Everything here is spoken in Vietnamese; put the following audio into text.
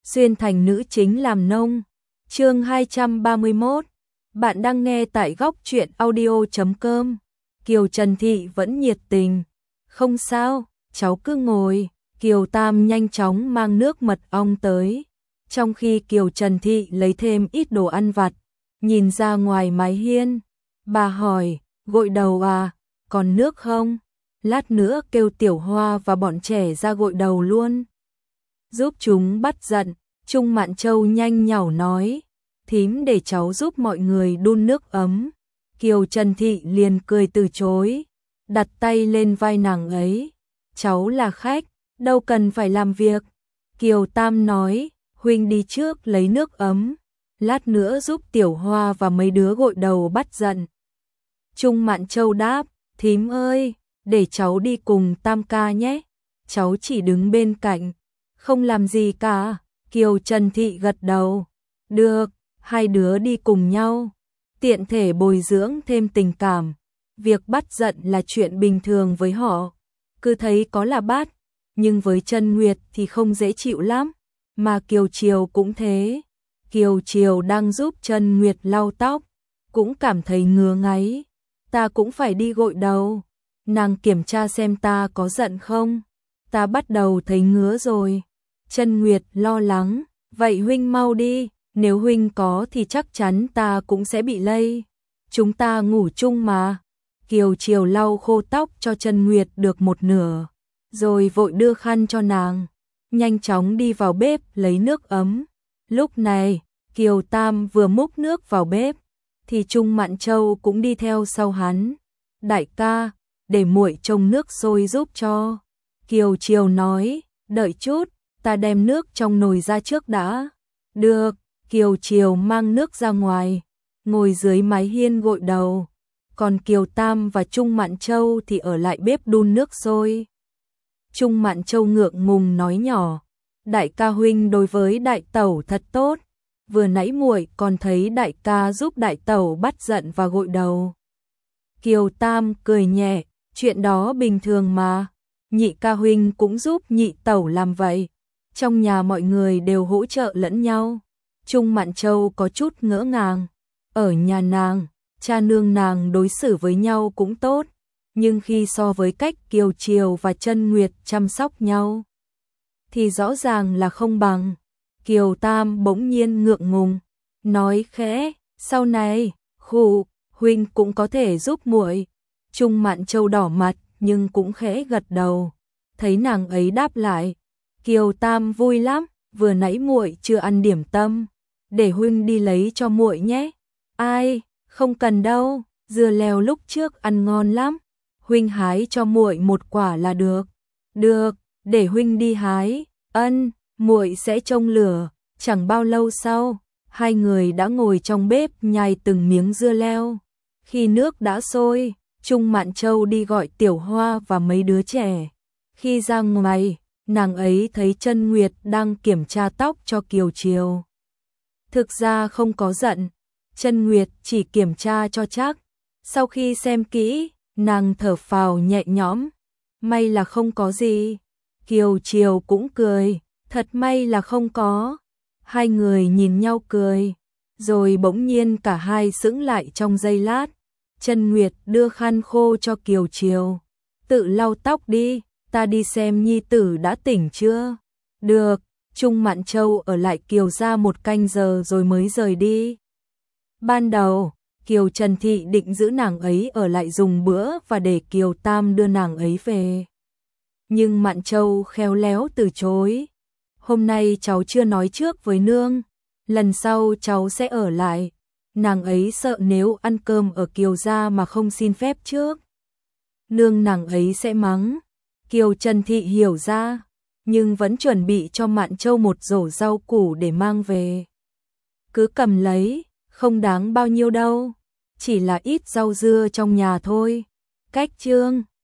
xuyên thành nữ chính làm nông. Chương 231. Bạn đang nghe tại góc truyện audio.com. Kiều Trần Thị vẫn nhiệt tình. Không sao, cháu cứ ngồi. Kiều Tam nhanh chóng mang nước mật ong tới. Trong khi Kiều Trần Thị lấy thêm ít đồ ăn vặt, nhìn ra ngoài mái hiên. Bà hỏi, gội đầu à, còn nước không? Lát nữa kêu Tiểu Hoa và bọn trẻ ra gội đầu luôn. Giúp chúng bắt giận. Trung Mạn Châu nhanh nhảu nói, thím để cháu giúp mọi người đun nước ấm. Kiều Trần Thị liền cười từ chối, đặt tay lên vai nàng ấy. Cháu là khách, đâu cần phải làm việc. Kiều Tam nói, huynh đi trước lấy nước ấm, lát nữa giúp Tiểu Hoa và mấy đứa gội đầu bắt giận. Trung Mạn Châu đáp, thím ơi, để cháu đi cùng Tam ca nhé. Cháu chỉ đứng bên cạnh, không làm gì cả. Kiều Trần Thị gật đầu. Được, hai đứa đi cùng nhau. Tiện thể bồi dưỡng thêm tình cảm. Việc bắt giận là chuyện bình thường với họ. Cứ thấy có là bắt. Nhưng với Trân Nguyệt thì không dễ chịu lắm. Mà Kiều Triều cũng thế. Kiều Triều đang giúp Trân Nguyệt lau tóc, cũng cảm thấy ngứa ngáy. Ta cũng phải đi gội đầu. Nàng kiểm tra xem ta có giận không. Ta bắt đầu thấy ngứa rồi. Trân Nguyệt lo lắng, vậy huynh mau đi, nếu huynh có thì chắc chắn ta cũng sẽ bị lây. Chúng ta ngủ chung mà. Kiều Triều lau khô tóc cho Trân Nguyệt được một nửa, rồi vội đưa khăn cho nàng, nhanh chóng đi vào bếp lấy nước ấm. Lúc này, Kiều Tam vừa múc nước vào bếp, thì Trung Mạn Châu cũng đi theo sau hắn. Đại ca, để muội trông nước sôi giúp cho. Kiều Triều nói, đợi chút. Ta đem nước trong nồi ra trước đã. Được, Kiều Triều mang nước ra ngoài, ngồi dưới mái hiên gội đầu. Còn Kiều Tam và Trung Mạn Châu thì ở lại bếp đun nước sôi. Trung Mạn Châu ngượng ngùng nói nhỏ, đại ca huynh đối với đại tẩu thật tốt. Vừa nãy muội còn thấy đại ca giúp đại tẩu bắt giận và gội đầu. Kiều Tam cười nhẹ, chuyện đó bình thường mà. Nhị ca huynh cũng giúp nhị tẩu làm vậy. Trong nhà mọi người đều hỗ trợ lẫn nhau. Trung Mạn Châu có chút ngỡ ngàng. Ở nhà nàng, cha nương nàng đối xử với nhau cũng tốt. Nhưng khi so với cách Kiều Triều và Trân Nguyệt chăm sóc nhau, thì rõ ràng là không bằng. Kiều Tam bỗng nhiên ngượng ngùng, nói khẽ, sau này, huynh cũng có thể giúp muội. Trung Mạn Châu đỏ mặt nhưng cũng khẽ gật đầu. Thấy nàng ấy đáp lại, Kiều Tam vui lắm, vừa nãy muội chưa ăn điểm tâm, để huynh đi lấy cho muội nhé. Ai, không cần đâu, dưa leo lúc trước ăn ngon lắm, huynh hái cho muội một quả là được. Được, để huynh đi hái. Ân, muội sẽ trông lửa. Chẳng bao lâu sau, hai người đã ngồi trong bếp nhai từng miếng dưa leo. Khi nước đã sôi, Trung Mạn Châu đi gọi Tiểu Hoa và mấy đứa trẻ. Khi ra ngoài, nàng ấy thấy Trân Nguyệt đang kiểm tra tóc cho Kiều Triều. Thực ra không có giận, Trân Nguyệt chỉ kiểm tra cho chắc. Sau khi xem kỹ, nàng thở phào nhẹ nhõm. May là không có gì. Kiều Triều cũng cười, thật may là không có. Hai người nhìn nhau cười, rồi bỗng nhiên cả hai sững lại trong giây lát. Trân Nguyệt đưa khăn khô cho Kiều Triều. Tự lau tóc đi, ta đi xem nhi tử đã tỉnh chưa. Được, Trung Mạn Châu ở lại Kiều gia một canh giờ rồi mới rời đi. Ban đầu, Kiều Trần Thị định giữ nàng ấy ở lại dùng bữa và để Kiều Tam đưa nàng ấy về. Nhưng Mạn Châu khéo léo từ chối. Hôm nay cháu chưa nói trước với nương, lần sau cháu sẽ ở lại. Nàng ấy sợ nếu ăn cơm ở Kiều gia mà không xin phép trước, nương nàng ấy sẽ mắng. Kiều Trần Thị hiểu ra, nhưng vẫn chuẩn bị cho Mạn Châu một rổ rau củ để mang về. Cứ cầm lấy, không đáng bao nhiêu đâu, chỉ là ít rau dưa trong nhà thôi. Cách chương